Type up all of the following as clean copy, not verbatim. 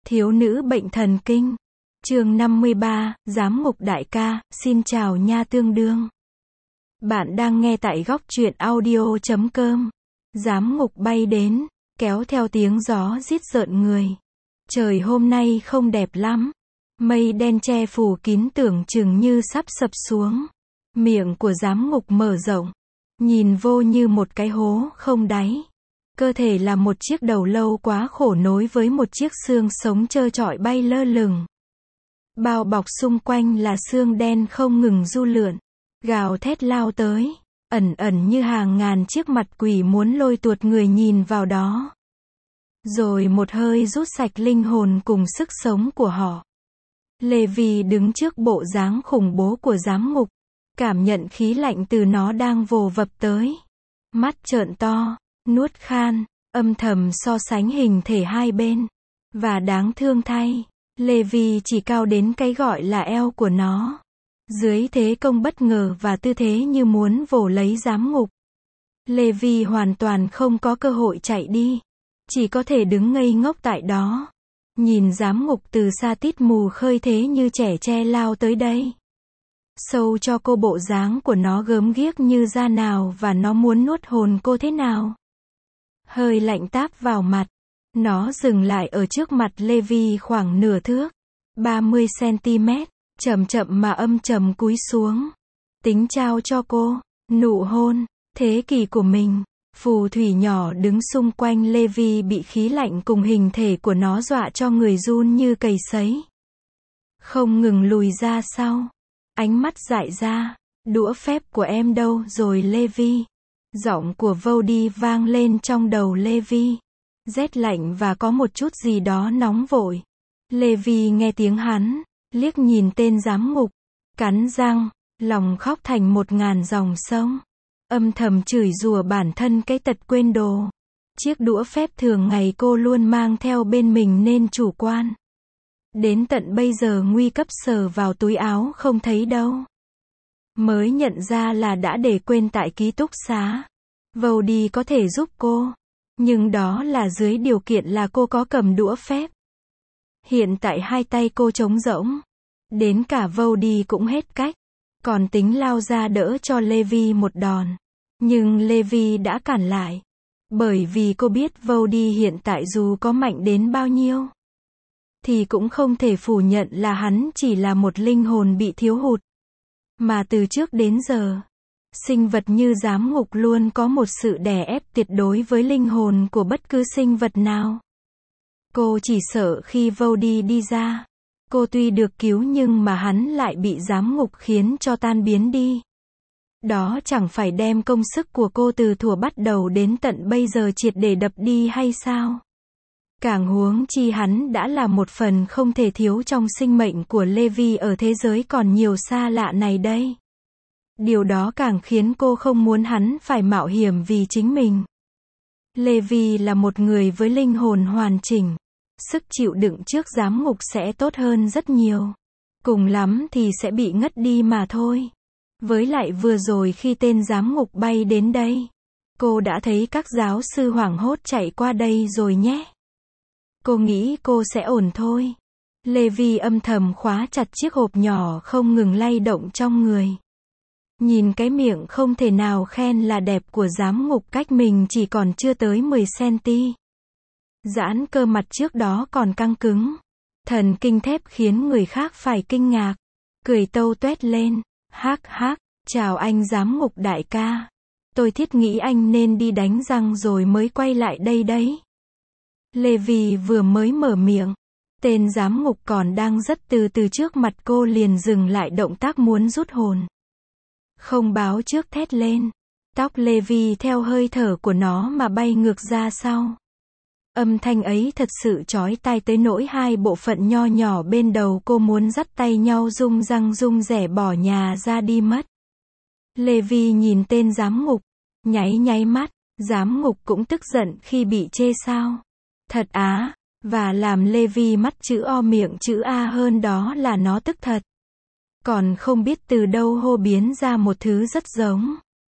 Thiếu nữ bệnh thần kinh. Chương 53, Giám ngục đại ca, xin chào nha tương đương. Bạn đang nghe tại góc truyện audio.com. Giám ngục bay đến, kéo theo tiếng gió rít rợn người. Trời hôm nay không đẹp lắm. Mây đen che phủ kín tưởng chừng như sắp sập xuống. Miệng của giám ngục mở rộng. Nhìn vô như một cái hố không đáy. Cơ thể là một chiếc đầu lâu quá khổ nối với một chiếc xương sống trơ trọi bay lơ lửng. Bao bọc xung quanh là xương đen không ngừng du lượn, gào thét lao tới, ẩn ẩn như hàng ngàn chiếc mặt quỷ muốn lôi tuột người nhìn vào đó. Rồi một hơi rút sạch linh hồn cùng sức sống của họ. Levi đứng trước bộ dáng khủng bố của giám ngục, cảm nhận khí lạnh từ nó đang vồ vập tới. Mắt trợn to, nuốt khan, âm thầm so sánh hình thể hai bên. Và đáng thương thay, Levi chỉ cao đến cái gọi là eo của nó. Dưới thế công bất ngờ và tư thế như muốn vồ lấy giám ngục, Levi hoàn toàn không có cơ hội chạy đi. Chỉ có thể đứng ngây ngốc tại đó. Nhìn giám ngục từ xa tít mù khơi thế như trẻ tre lao tới đây. Sâu cho cô bộ dáng của nó gớm ghiếc như da nào và nó muốn nuốt hồn cô thế nào. Hơi lạnh táp vào mặt. Nó dừng lại ở trước mặt Levi khoảng nửa thước, 30 cm, chậm chậm mà âm trầm cúi xuống. Tính trao cho cô, nụ hôn, thế kỷ của mình. Phù thủy nhỏ đứng xung quanh Levi bị khí lạnh cùng hình thể của nó dọa cho người run như cầy sấy. Không ngừng lùi ra sau. Ánh mắt dại ra, đũa phép của em đâu rồi Levi? Giọng của Vody vang lên trong đầu Levi. Rét lạnh và có một chút gì đó nóng vội. Levi nghe tiếng hắn, liếc nhìn tên giám ngục, cắn răng, lòng khóc thành 1000 dòng sông. Âm thầm chửi rủa bản thân cái tật quên đồ. Chiếc đũa phép thường ngày cô luôn mang theo bên mình nên chủ quan. Đến tận bây giờ nguy cấp sờ vào túi áo không thấy đâu. Mới nhận ra là đã để quên tại ký túc xá. Vody có thể giúp cô. Nhưng đó là dưới điều kiện là cô có cầm đũa phép. Hiện tại hai tay cô trống rỗng. Đến cả Vody cũng hết cách. Còn tính lao ra đỡ cho Levi một đòn. Nhưng Levi đã cản lại. Bởi vì cô biết Vody hiện tại dù có mạnh đến bao nhiêu, thì cũng không thể phủ nhận là hắn chỉ là một linh hồn bị thiếu hụt. Mà từ trước đến giờ, sinh vật như giám ngục luôn có một sự đè ép tuyệt đối với linh hồn của bất cứ sinh vật nào. Cô chỉ sợ khi Vody đi ra, cô tuy được cứu nhưng mà hắn lại bị giám ngục khiến cho tan biến đi. Đó chẳng phải đem công sức của cô từ thuở bắt đầu đến tận bây giờ triệt để đập đi hay sao? Càng huống chi hắn đã là một phần không thể thiếu trong sinh mệnh của Levi ở thế giới còn nhiều xa lạ này đây. Điều đó càng khiến cô không muốn hắn phải mạo hiểm vì chính mình. Levi là một người với linh hồn hoàn chỉnh. Sức chịu đựng trước giám ngục sẽ tốt hơn rất nhiều. Cùng lắm thì sẽ bị ngất đi mà thôi. Với lại vừa rồi khi tên giám ngục bay đến đây, cô đã thấy các giáo sư hoảng hốt chạy qua đây rồi nhé. Cô nghĩ cô sẽ ổn thôi. Levi âm thầm khóa chặt chiếc hộp nhỏ không ngừng lay động trong người. Nhìn cái miệng không thể nào khen là đẹp của giám ngục cách mình chỉ còn chưa tới 10 cm. Giãn cơ mặt trước đó còn căng cứng. Thần kinh thép khiến người khác phải kinh ngạc. Cười tâu tuét lên. Hác hác, chào anh giám ngục đại ca. Tôi thiết nghĩ anh nên đi đánh răng rồi mới quay lại đây đấy. Levi vừa mới mở miệng. Tên giám ngục còn đang rất từ từ trước mặt cô liền dừng lại động tác muốn rút hồn. Không báo trước thét lên. Tóc Levi theo hơi thở của nó mà bay ngược ra sau. Âm thanh ấy thật sự chói tai tới nỗi hai bộ phận nho nhỏ bên đầu cô muốn dắt tay nhau rung răng rung rẻ bỏ nhà ra đi mất. Levi nhìn tên giám ngục, nháy mắt, giám ngục cũng tức giận khi bị chê sao. Thật á, và làm Levi mắt chữ O miệng chữ A hơn đó là nó tức thật. Còn không biết từ đâu hô biến ra một thứ rất giống.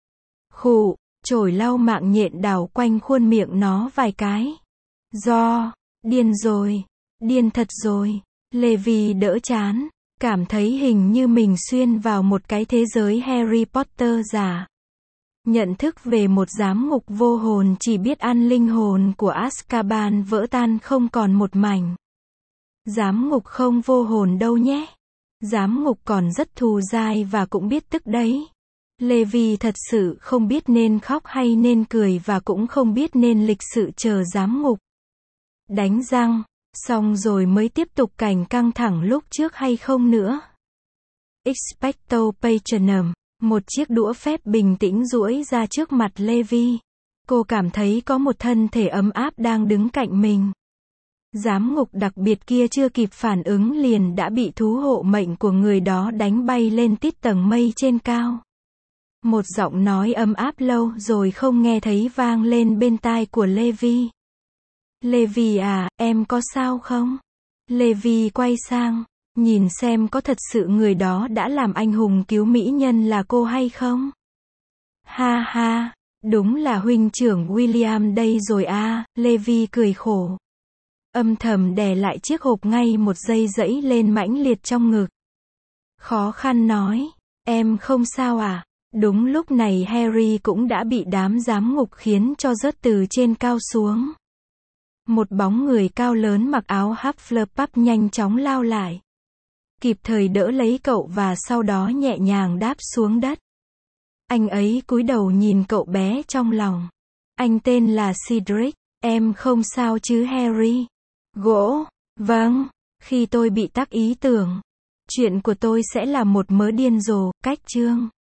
Khụ, chổi lau mạng nhện đào quanh khuôn miệng nó vài cái. Điên rồi, Điên thật rồi. Levi đỡ trán, cảm thấy hình như mình xuyên vào một cái thế giới Harry Potter giả. Nhận thức về một giám ngục vô hồn chỉ biết ăn linh hồn của Azkaban vỡ tan không còn một mảnh. Giám ngục không vô hồn đâu nhé. Giám ngục còn rất thù dai và cũng biết tức đấy. Levi thật sự không biết nên khóc hay nên cười và cũng không biết nên lịch sự chờ giám ngục đánh răng, xong rồi mới tiếp tục cảnh căng thẳng lúc trước hay không nữa. Expecto Patronum, một chiếc đũa phép bình tĩnh duỗi ra trước mặt Levi. Cô cảm thấy có một thân thể ấm áp đang đứng cạnh mình. Giám ngục đặc biệt kia chưa kịp phản ứng liền đã bị thú hộ mệnh của người đó đánh bay lên tít tầng mây trên cao. Một giọng nói ấm áp lâu rồi không nghe thấy vang lên bên tai của Levi. Levi à, em có sao không? Levi quay sang, nhìn xem có thật sự người đó đã làm anh hùng cứu mỹ nhân là cô hay không? Ha ha, đúng là huynh trưởng William đây rồi à, Levi cười khổ. Âm thầm đè lại chiếc hộp ngay một giây dẫy lên mãnh liệt trong ngực. Khó khăn nói, em không sao à? Đúng lúc này Harry cũng đã bị đám giám ngục khiến cho rớt từ trên cao xuống. Một bóng người cao lớn mặc áo Hufflepuff nhanh chóng lao lại. Kịp thời đỡ lấy cậu và sau đó nhẹ nhàng đáp xuống đất. Anh ấy cúi đầu nhìn cậu bé trong lòng. Anh tên là Cedric, em không sao chứ Harry? Gỗ, vâng, khi tôi bị tắc ý tưởng. Chuyện của tôi sẽ là một mớ điên rồ, cách chương.